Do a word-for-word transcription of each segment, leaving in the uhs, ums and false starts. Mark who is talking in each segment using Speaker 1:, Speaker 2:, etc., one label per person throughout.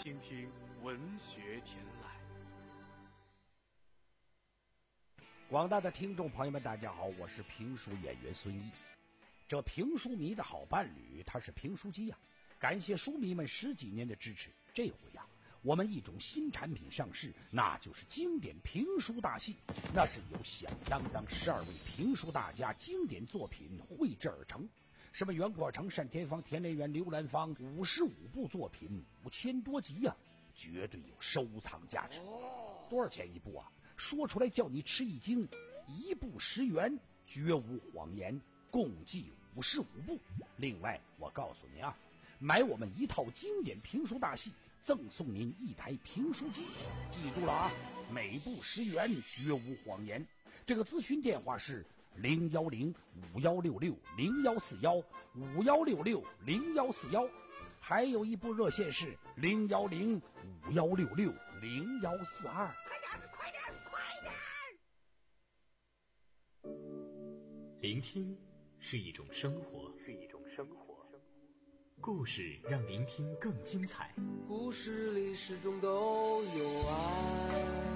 Speaker 1: 听听文学天籁。
Speaker 2: 广大的听众朋友们，大家好，我是评书演员孙毅。这评书迷的好伴侣，他是评书机呀、啊。感谢书迷们十几年的支持，这回呀、啊，我们一种新产品上市，那就是经典评书大戏。那是由响当当十二位评书大家经典作品绘制而成。什么袁国成、单田芳、田连元、刘兰芳，五十五部作品，五千多集呀、啊，绝对有收藏价值。多少钱一部啊？说出来叫你吃一惊，一部十元，绝无谎言，共计五十五部。另外，我告诉你啊，买我们一套经典评书大戏，赠送您一台评书机。记住了啊，每部十元，绝无谎言。这个咨询电话是零幺零五幺六六零幺四幺五幺六六零幺四幺，还有一部热线是零幺零五幺六六零幺四二。
Speaker 3: 快点，快点，快点！
Speaker 4: 聆听是一种生活，是一种生活。故事让聆听更精彩。
Speaker 5: 故事里始终都有爱。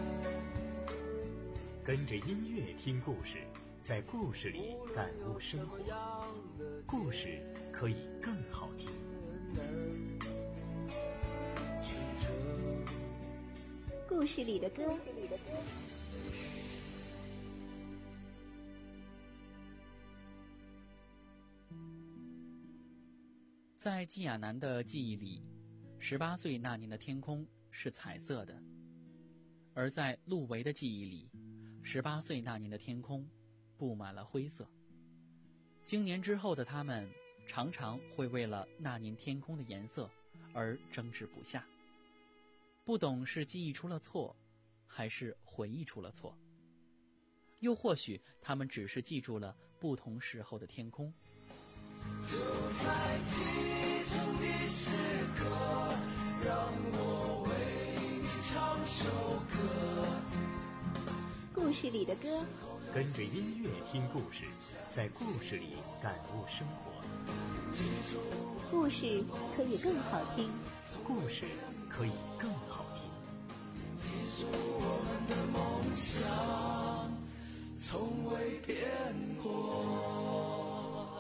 Speaker 4: 跟着音乐听故事，在故事里感悟生活。故事可以更好听。
Speaker 6: 故事里的歌。
Speaker 7: 在季亚楠的记忆里，十八岁那年的天空是彩色的；而在陆维的记忆里，十八岁那年的天空布满了灰色。经年之后的他们，常常会为了那年天空的颜色而争执不下，不懂是记忆出了错，还是回忆出了错，又或许他们只是记住了不同时候的天空。
Speaker 5: 就在启程的时刻，让我为你唱首歌。
Speaker 6: 故事里的歌，
Speaker 4: 跟着音乐听故事，在故事里感悟生活。
Speaker 6: 故事可以更好听，
Speaker 4: 故事可以更好听。
Speaker 5: 记住我们的梦想，从未变过。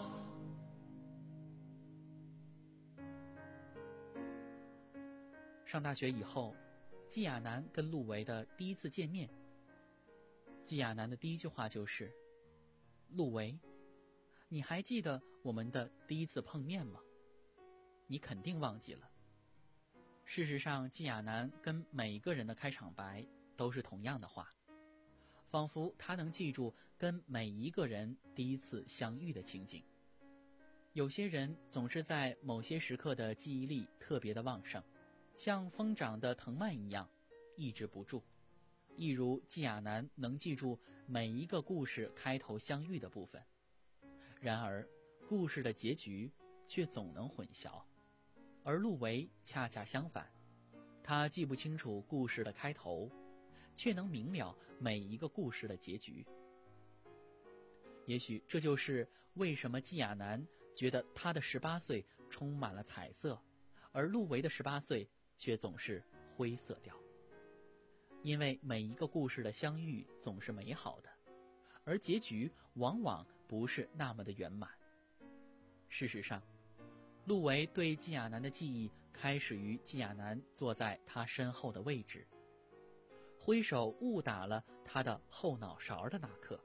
Speaker 7: 上大学以后，季亚楠跟陆维的第一次见面，季亚楠的第一句话就是：“陆维，你还记得我们的第一次碰面吗？你肯定忘记了。”事实上，季亚楠跟每一个人的开场白都是同样的话，仿佛他能记住跟每一个人第一次相遇的情景。有些人总是在某些时刻的记忆力特别的旺盛，像疯长的藤蔓一样抑制不住，一如季亚楠能记住每一个故事开头相遇的部分。然而故事的结局却总能混淆，而陆维恰恰相反，他记不清楚故事的开头，却能明了每一个故事的结局。也许这就是为什么季亚楠觉得他的十八岁充满了彩色，而陆维的十八岁却总是灰色调。因为每一个故事的相遇总是美好的，而结局往往不是那么的圆满。事实上，陆维对季亚楠的记忆开始于季亚楠坐在他身后的位置，挥手误打了他的后脑勺的那刻。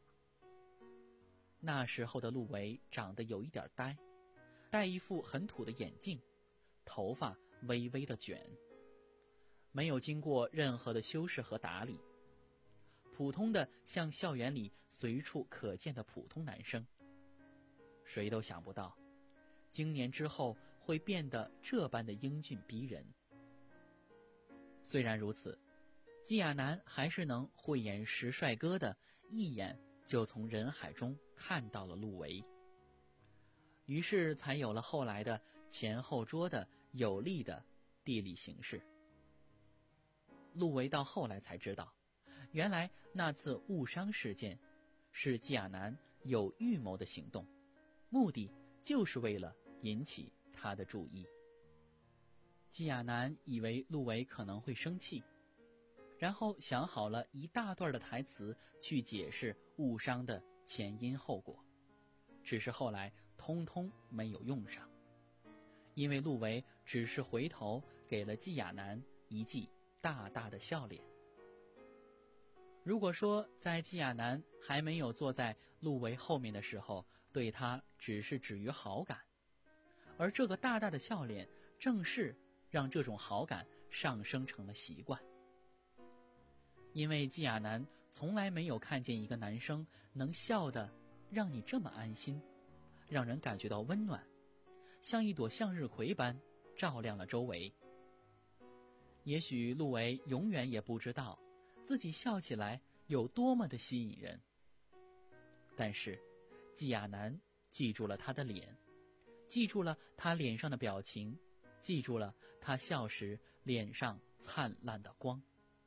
Speaker 7: 那时候的陆维长得有一点呆，戴一副很土的眼镜，头发微微的卷，没有经过任何的修饰和打理，普通的像校园里随处可见的普通男生。谁都想不到经年之后会变得这般的英俊逼人。虽然如此，季亚楠还是能慧眼识帅哥的一眼就从人海中看到了陆维，于是才有了后来的前后桌的有利的地理形势。陆维到后来才知道，原来那次误伤事件是季亚楠有预谋的行动，目的就是为了引起他的注意。 季亚男以为陆维可能会生气，然后想好了一大段的台词去解释误伤的前因后果，只是后来通通没有用上，因为陆维只是回头给了季亚男一记大大的笑脸。如果说在季亚男还没有坐在陆维后面的时候，对他只是止于好感，而这个大大的笑脸正是让这种好感上升成了习惯。因为季亚男从来没有看见一个男生能笑得让你这么安心，让人感觉到温暖，像一朵向日葵般照亮了周围。也许陆维永远也不知道自己笑起来有多么的吸引人，但是季亚男记住了他的脸，记住了他脸上的表情，记住了他笑时脸上灿烂的光。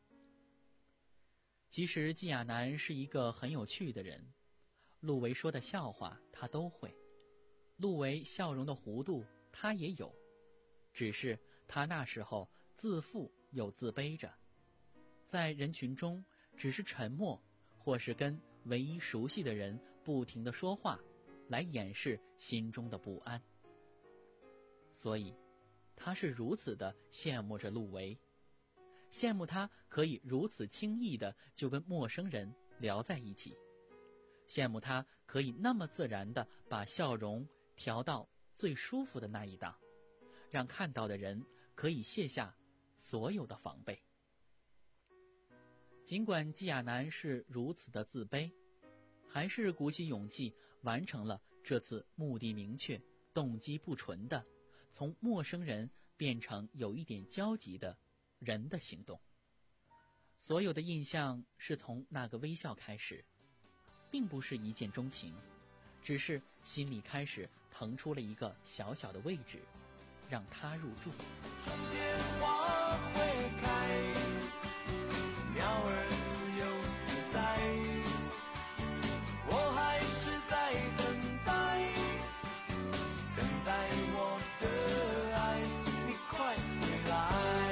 Speaker 7: 其实季亚男是一个很有趣的人，陆维说的笑话他都会，陆维笑容的弧度他也有，只是他那时候自负又自卑着，在人群中只是沉默，或是跟唯一熟悉的人不停地说话，来掩饰心中的不安。所以他是如此的羡慕着陆维，羡慕他可以如此轻易的就跟陌生人聊在一起，羡慕他可以那么自然的把笑容调到最舒服的那一档，让看到的人可以卸下所有的防备。尽管季亚男是如此的自卑，还是鼓起勇气完成了这次目的明确、动机不纯的从陌生人变成有一点交集的人的行动。所有的印象是从那个微笑开始，并不是一见钟情，只是心里开始腾出了一个小小的位置，让他入住。
Speaker 5: 春天花会开，鸟儿自由自在，我还是在等待，等待我的爱，你快回来。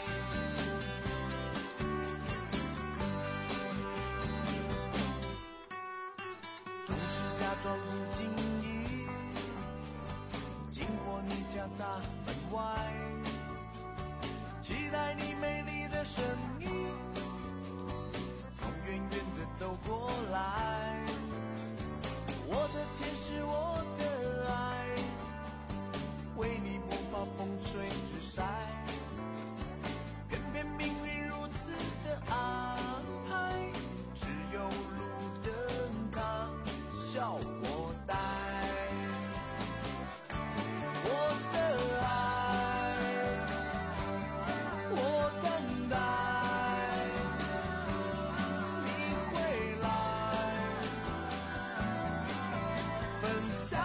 Speaker 5: 总是假装不经意经过你家大门外，期待你美丽的身影从远远的走过来。我的天使，我的爱，为你不怕风吹日晒，偏偏命运如此的安排，只有路灯它笑我呆。我的爱，我等待你回来，分享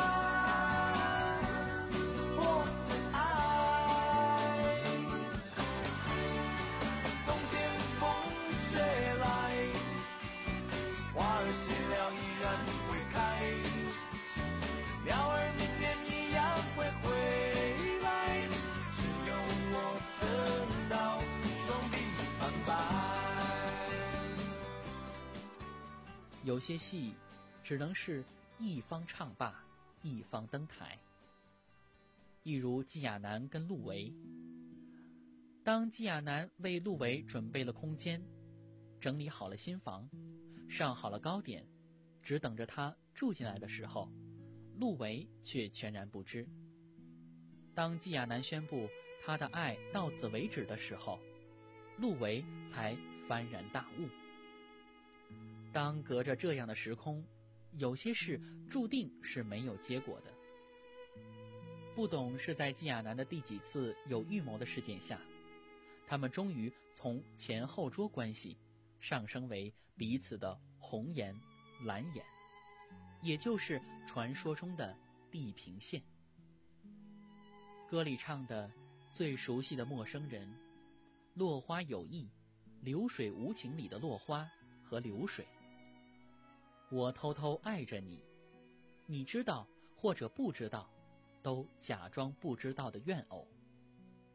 Speaker 5: 我的爱。冬天风雪来，花儿谢了依然会开，鸟儿明年一样会回来，只有我等到双臂苍白。
Speaker 7: 有些戏只能是一方唱罢一方登台，一如季亚男跟陆维。当季亚男为陆维准备了空间，整理好了新房，上好了糕点，只等着他住进来的时候，陆维却全然不知。当季亚男宣布他的爱到此为止的时候，陆维才幡然大悟。当隔着这样的时空，有些事注定是没有结果的。不懂是在季亚男的第几次有预谋的事件下，他们终于从前后桌关系上升为彼此的红颜蓝颜，也就是传说中的地平线。歌里唱的最熟悉的陌生人，落花有意，流水无情里的落花和流水。我偷偷爱着你，你知道或者不知道，都假装不知道的怨偶。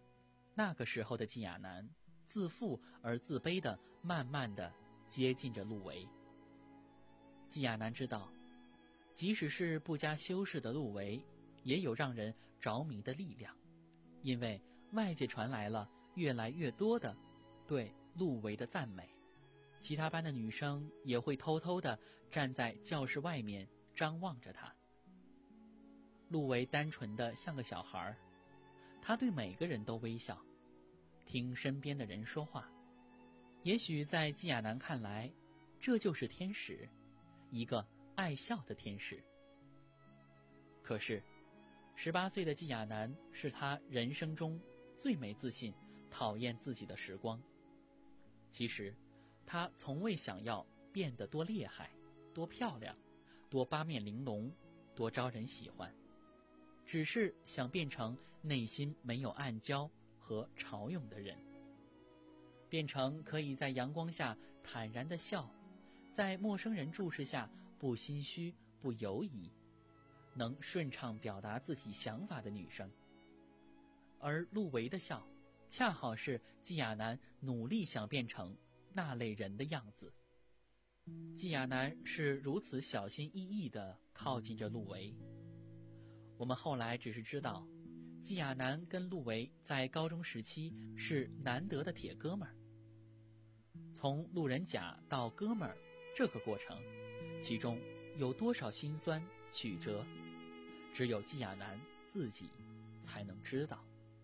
Speaker 7: 那个时候的季亚男自负而自卑地慢慢地接近着陆维。季亚男知道，即使是不加修饰的陆维，也有让人着迷的力量，因为外界传来了越来越多的对陆维的赞美，其他班的女生也会偷偷地站在教室外面张望着他。陆维单纯的像个小孩，他对每个人都微笑，听身边的人说话。也许在季亚男看来，这就是天使，一个爱笑的天使。可是十八岁的季亚男是他人生中最没自信、讨厌自己的时光。其实他从未想要变得多厉害、多漂亮、多八面玲珑、多招人喜欢，只是想变成内心没有暗礁和潮涌的人，变成可以在阳光下坦然地笑，在陌生人注视下不心虚不犹疑，能顺畅表达自己想法的女生。而陆维的笑恰好是季亚男努力想变成那类人的样子。季亚男是如此小心翼翼地靠近着陆维。我们后来只是知道，季亚男跟陆维在高中时期是难得的铁哥们儿。从路人甲到哥们儿这个过程，其中有多少辛酸曲折，只有季亚男自己才能知道。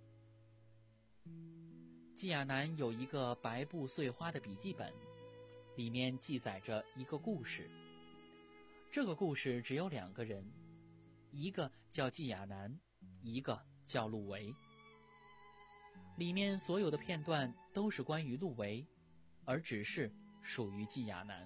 Speaker 7: 季亚男有一个白布碎花的笔记本，里面记载着一个故事。这个故事只有两个人，一个叫季亚男，一个叫陆维。里面所有的片段都是关于陆维，而只是属于季亚男。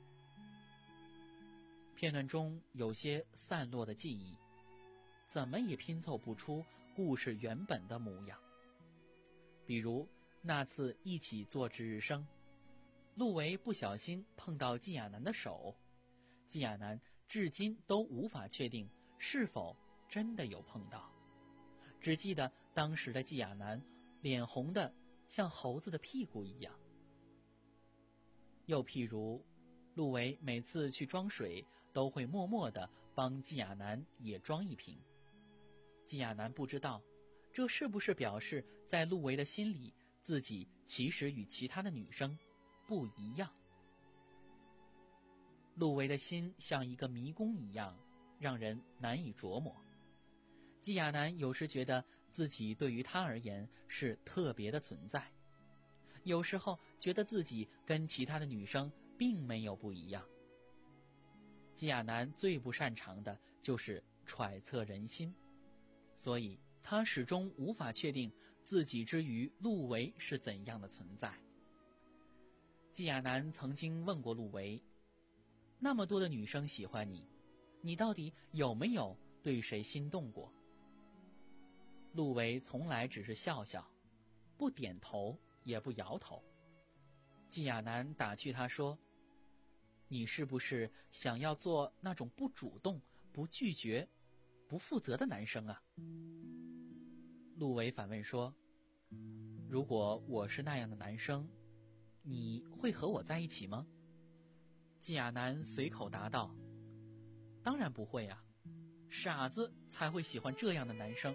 Speaker 7: 片段中有些散落的记忆，怎么也拼凑不出故事原本的模样。比如那次一起做值日生，陆维不小心碰到季亚男的手，季亚男至今都无法确定是否真的有碰到，只记得当时的季亚男脸红的像猴子的屁股一样。又譬如陆维每次去装水都会默默地帮季亚男也装一瓶，季亚男不知道这是不是表示在陆维的心里，自己其实与其他的女生不一样。陆维的心像一个迷宫一样，让人难以琢磨。季亚男有时觉得自己对于他而言是特别的存在，有时候觉得自己跟其他的女生并没有不一样。季亚男最不擅长的就是揣测人心，所以他始终无法确定自己之于陆维是怎样的存在。季亚男曾经问过陆维，那么多的女生喜欢你，你到底有没有对谁心动过？陆维从来只是笑笑，不点头也不摇头。季亚男打趣他说，你是不是想要做那种不主动、不拒绝、不负责的男生啊？陆维反问说，如果我是那样的男生，你会和我在一起吗？季亚男随口答道，当然不会啊，傻子才会喜欢这样的男生。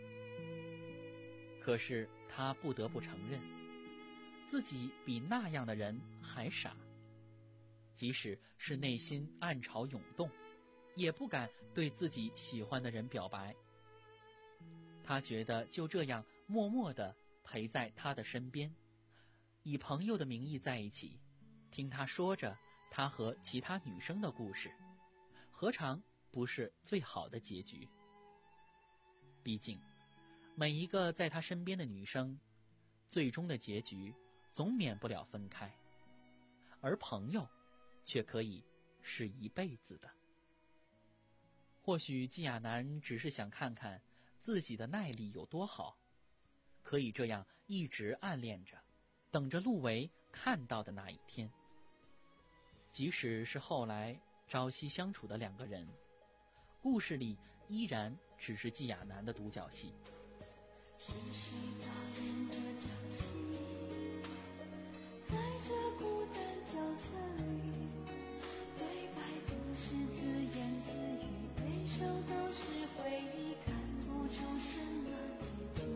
Speaker 7: 可是他不得不承认，自己比那样的人还傻，即使是内心暗潮涌动，也不敢对自己喜欢的人表白。他觉得就这样默默地陪在他的身边，以朋友的名义在一起，听他说着他和其他女生的故事，何尝不是最好的结局？毕竟每一个在他身边的女生，最终的结局总免不了分开，而朋友却可以是一辈子的。或许季亚男只是想看看自己的耐力有多好，可以这样一直暗恋着，等着陆维看到的那一天。即使是后来朝夕相处的两个人，故事里依然只是季亚男的独角戏。
Speaker 5: 是谁导演这场戏？在这孤单角色里，对白总是自言自语，对手都是回忆，看不出什么结局。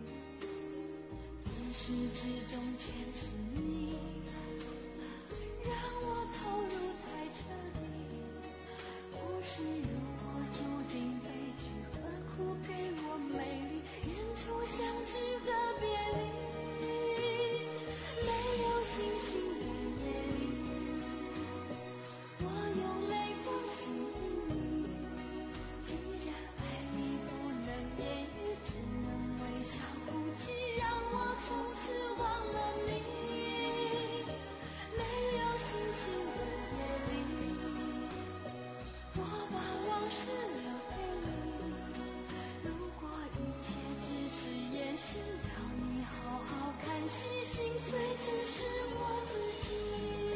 Speaker 5: 自始至终全是你，让我投入太彻底。故事如果注定悲剧，何苦给我美丽？演出相聚和别离，没有星星的夜里，我用泪光吸引你。既然爱你不能言语，只能微笑哭泣，让我从此忘了你。没有星星的夜里，我把往事留给你。如果一切只是演戏，让你好好看戏，心碎只是我自己。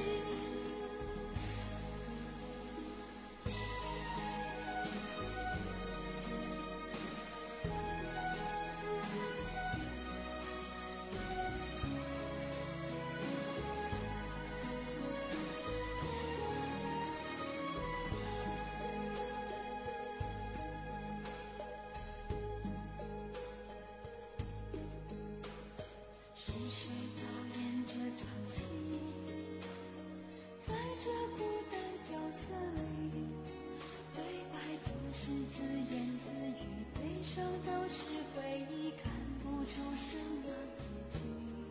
Speaker 5: 是谁导演这场戏？在这孤单角色里，对白总是自言自语，对手都是回忆，看不出什么结局。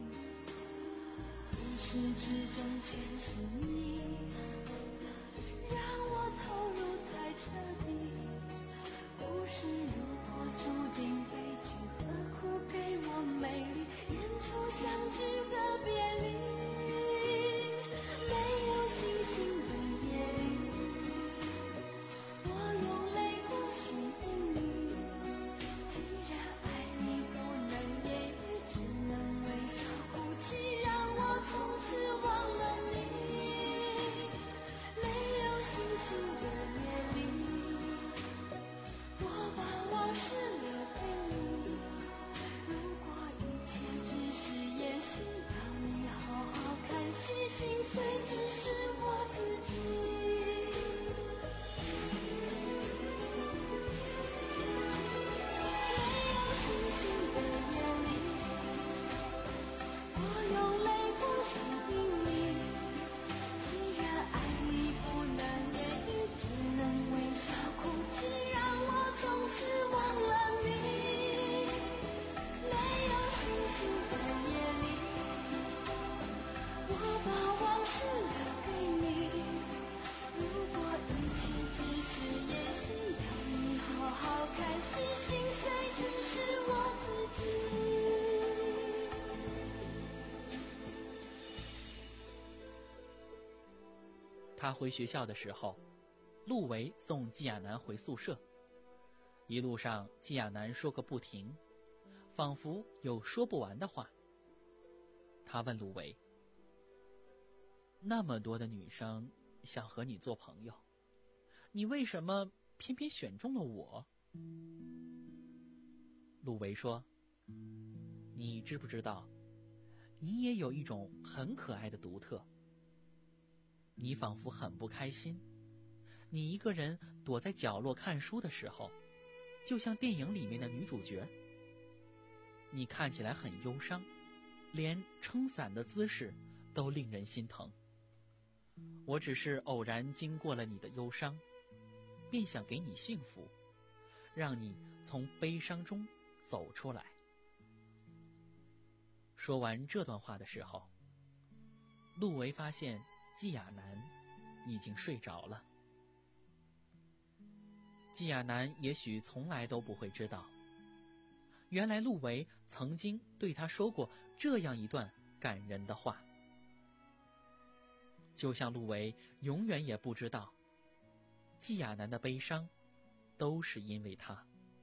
Speaker 5: 自始至终全是你，让我投入太彻底。故事如果注定悲剧，何苦给我美丽？演出相聚和别离，没有星星的夜里，我用泪光吸引你。既然爱你不能言语，只能微笑哭泣，让我从此忘了你。没有星星的夜里，我把往事留给你。如果一切只是演戏，让你好好看戏，心碎只是我自己。没有星星的夜里，我用泪光吸引你。既然爱你不能言语，只能微笑哭泣，让我从此忘了你。没有星星的夜里，我把往事留给你。如果一切只是演戏，让你好好看戏，心碎只是我自己。
Speaker 7: 他回学校的时候，陆维送季亚楠回宿舍。一路上，季亚楠说个不停，仿佛有说不完的话。他问陆维：“那么多的女生想和你做朋友，你为什么偏偏选中了我？”陆维说：“你知不知道，你也有一种很可爱的独特。你仿佛很不开心，你一个人躲在角落看书的时候，就像电影里面的女主角。你看起来很忧伤，连撑伞的姿势都令人心疼。我只是偶然经过了你的忧伤，便想给你幸福，让你从悲伤中走出来。”说完这段话的时候，陆维发现季亚楠已经睡着了。季亚楠也许从来都不会知道，原来陆维曾经对他说过这样一段感人的话。就像陆维永远也不知道，季亚楠的悲伤都是因为他。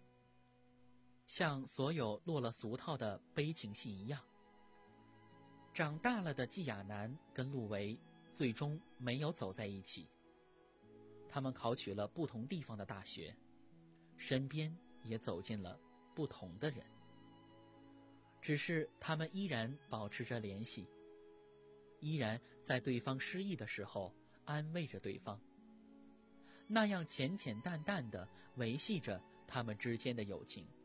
Speaker 7: 像所有落了俗套的悲情戏一样，长大了的季亚楠跟陆维最终没有走在一起。他们考取了不同地方的大学，身边也走进了不同的人。 只是他们依然保持着联系，依然在对方失意的时候安慰着对方，那样浅浅淡淡地维系着他们之间的友情。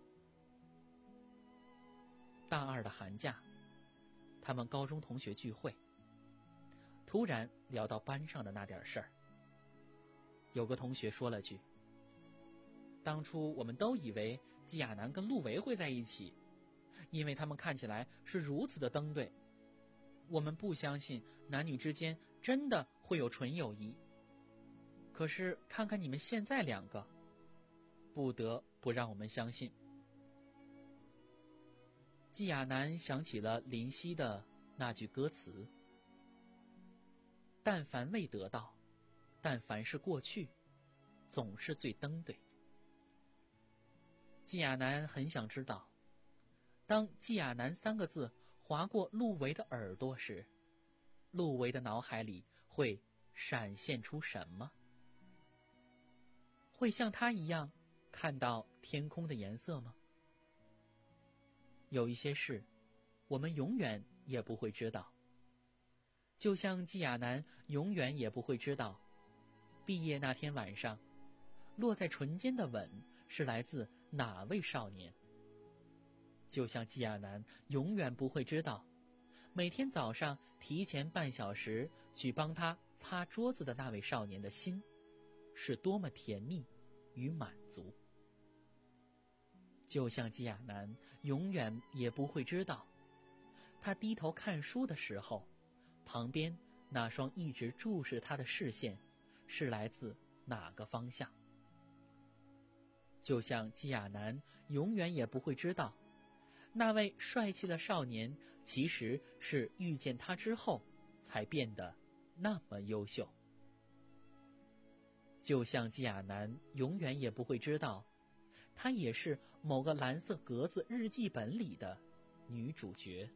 Speaker 7: 大二的寒假，他们高中同学聚会，突然聊到班上的那点事儿。有个同学说了句：“当初我们都以为季亚楠跟陆维会在一起，因为他们看起来是如此的登对。我们不相信男女之间真的会有纯友谊。可是看看你们现在两个，不得不让我们相信。”季亚楠想起了林夕的那句歌词：“但凡未得到，但凡是过去，总是最登对。”季亚楠很想知道，当季亚楠三个字划过陆维的耳朵时，陆维的脑海里会闪现出什么？会像他一样看到天空的颜色吗？有一些事，我们永远也不会知道。就像季亚楠永远也不会知道，毕业那天晚上，落在唇间的吻是来自哪位少年。就像季亚楠永远不会知道，每天早上提前半小时去帮他擦桌子的那位少年的心，是多么甜蜜与满足。就像季亚楠永远也不会知道，他低头看书的时候，旁边那双一直注视他的视线是来自哪个方向。就像季亚楠永远也不会知道，那位帅气的少年其实是遇见他之后才变得那么优秀。就像季亚楠永远也不会知道，她也是某个蓝色格子日记本里的女主角。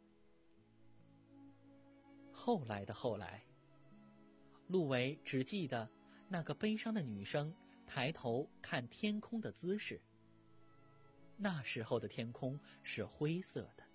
Speaker 7: 后来的后来，陆维只记得那个悲伤的女生抬头看天空的姿势。那时候的天空是灰色的。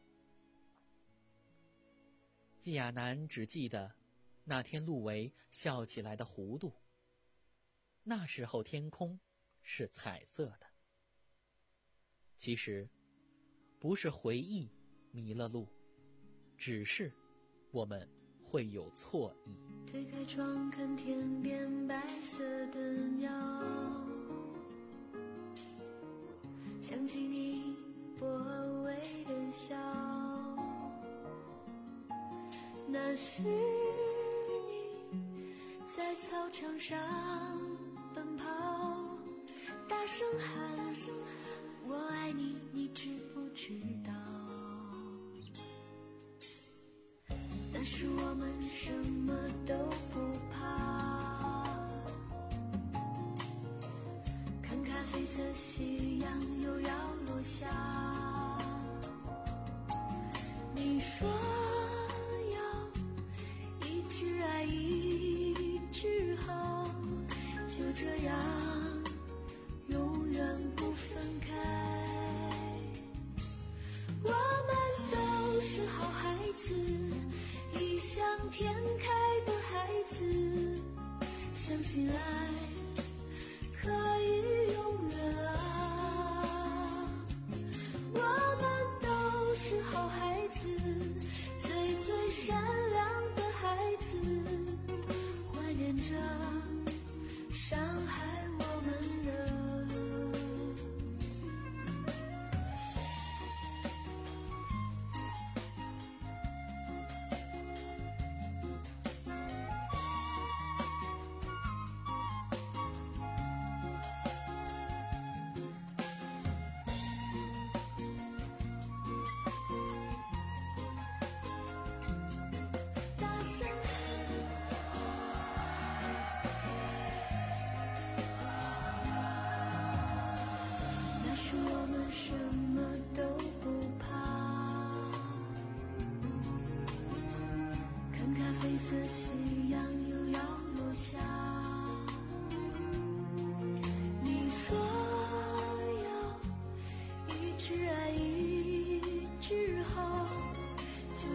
Speaker 7: 季亚楠只记得那天陆维笑起来的弧度。那时候天空是彩色的。其实不是回忆迷了路，只是我们会有错意。
Speaker 5: 推开窗看天边白色的鸟，想起你薄微的笑，那是你在操场上奔跑，大声喊我爱你，你知不知道？那时我们什么都不怕，看咖啡色夕阳又要落下，你说要一直爱一直好，就这样永远不分开。我们都是好孩子，异想天开的孩子，相信爱可以永远啊。我们都是好孩子，最最善良的孩子，怀念着伤害我们的。黑色夕阳又要落下，你说要一直爱一直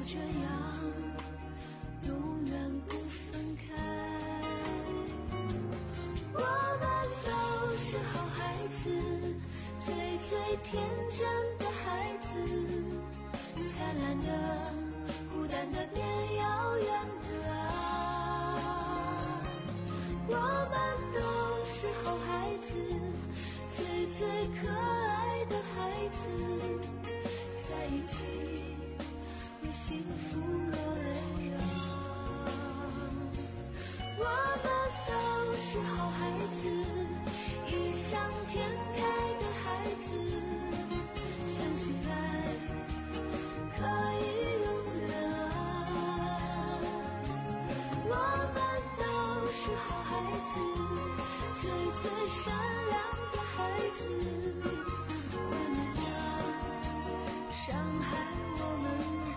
Speaker 5: 这样永远不分开。我们都是好孩子，最最天真的孩子，灿烂的孤单的变遥远的爱。我们都是好孩子，最最可爱的孩子，在一起为幸福而泪啊。我们都是好孩子，异想天开的孩子，相信爱可以永远啊。我们都是好孩子，最最善良的孩子，会没着伤害我们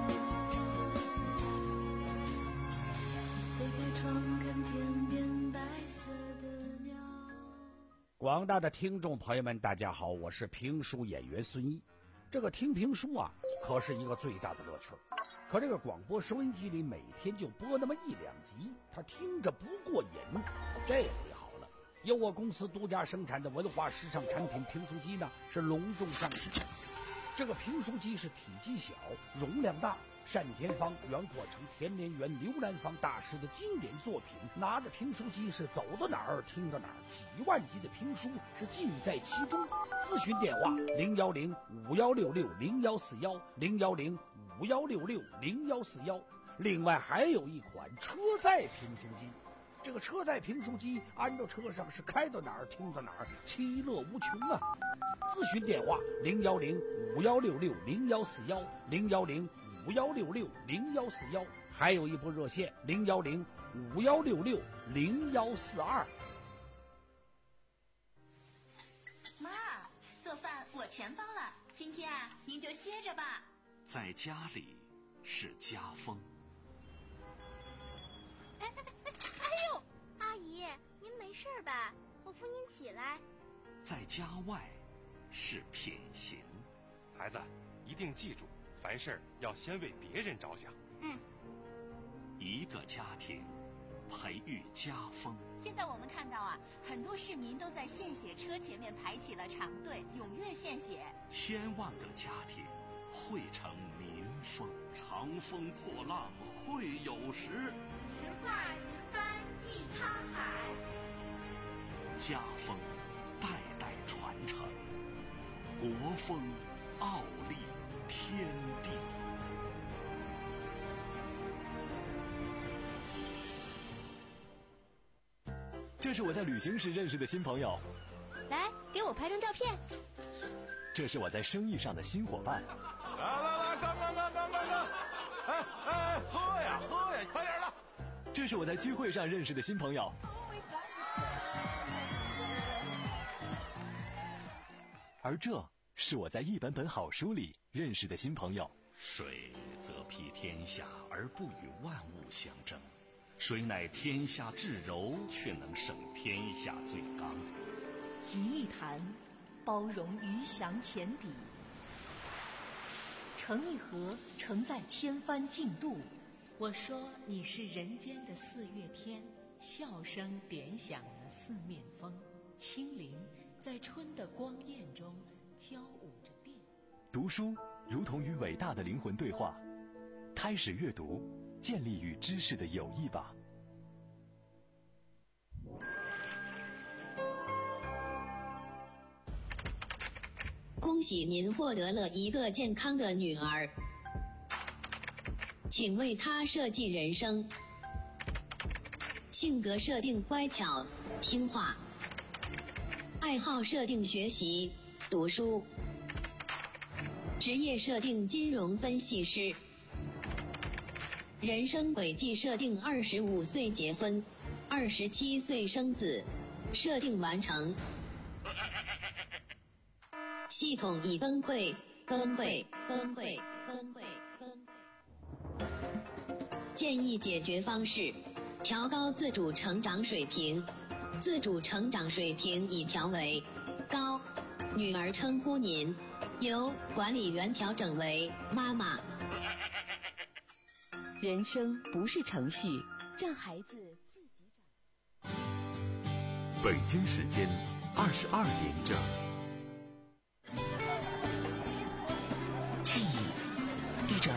Speaker 5: 的。推开窗看天边白色的鸟。
Speaker 2: 广大的听众朋友们大家好，我是评书演员孙一。这个听评书啊可是一个最大的乐趣，可这个广播收音机里每天就播那么一两集，他听着不过瘾。这回好了，由我公司独家生产的文化时尚产品评书机呢是隆重上市。这个评书机是体积小，容量大，单田芳、袁阔成、田连元、刘兰芳大师的经典作品，拿着评书机是走到哪儿听到哪儿，几万集的评书是尽在其中。咨询电话零幺零五幺六六零幺四幺零幺零五幺六六零幺四幺。另外还有一款车载评书机，这个车载评书机安到车上是开到哪儿听到哪儿，其乐无穷啊。咨询电话零幺零五幺六六零幺四幺零幺零五幺六六零幺四幺，还有一部热线零幺零五幺六六零幺四二。
Speaker 8: 妈，做饭我全包了，今天啊您就歇着吧。
Speaker 1: 在家里是家风。
Speaker 3: 哎哎哎哎呦，阿姨，您没事吧？我扶您起来。
Speaker 1: 在家外是品行。
Speaker 9: 孩子，一定记住，凡事要先为别人着想。
Speaker 8: 嗯。
Speaker 1: 一个家庭培育家风。
Speaker 8: 现在我们看到啊，很多市民都在献血车前面排起了长队，踊跃献血。
Speaker 1: 千万个家庭汇成民风。长风破浪会有时，
Speaker 3: 神话云帆济沧海。
Speaker 1: 家风代代传承，国风傲立天地。
Speaker 10: 这是我在旅行时认识的新朋友，
Speaker 3: 来，给我拍张照片。
Speaker 10: 这是我在生意上的新伙伴。
Speaker 9: 来来来，干干干干干干！哎哎，喝呀喝呀，快点的！
Speaker 10: 这是我在聚会上认识的新朋友。而这是我在一本本好书里认识的新朋友。
Speaker 1: 水则披天下而不与万物相争，水乃天下至柔，却能胜天下最刚。
Speaker 11: 集一坛，包容鱼翔浅底；盛一盒，盛在千帆竞渡。我说你是人间的四月天，笑声点响了四面风，清灵在春的光艳中交舞着变。
Speaker 10: 读书如同与伟大的灵魂对话，开始阅读，建立与知识的友谊吧。
Speaker 12: 恭喜您获得了一个健康的女儿，请为她设计人生。性格设定乖巧听话，爱好设定学习读书，职业设定金融分析师，人生轨迹设定二十五岁结婚，二十七岁生子，设定完成。系统已崩溃，崩溃，崩溃，崩溃，崩溃。建议解决方式：调高自主成长水平。自主成长水平已调为高，女儿称呼您，由管理员调整为妈妈。
Speaker 6: 人生不是程序，让孩子自己长。
Speaker 10: 北京时间二十二点整。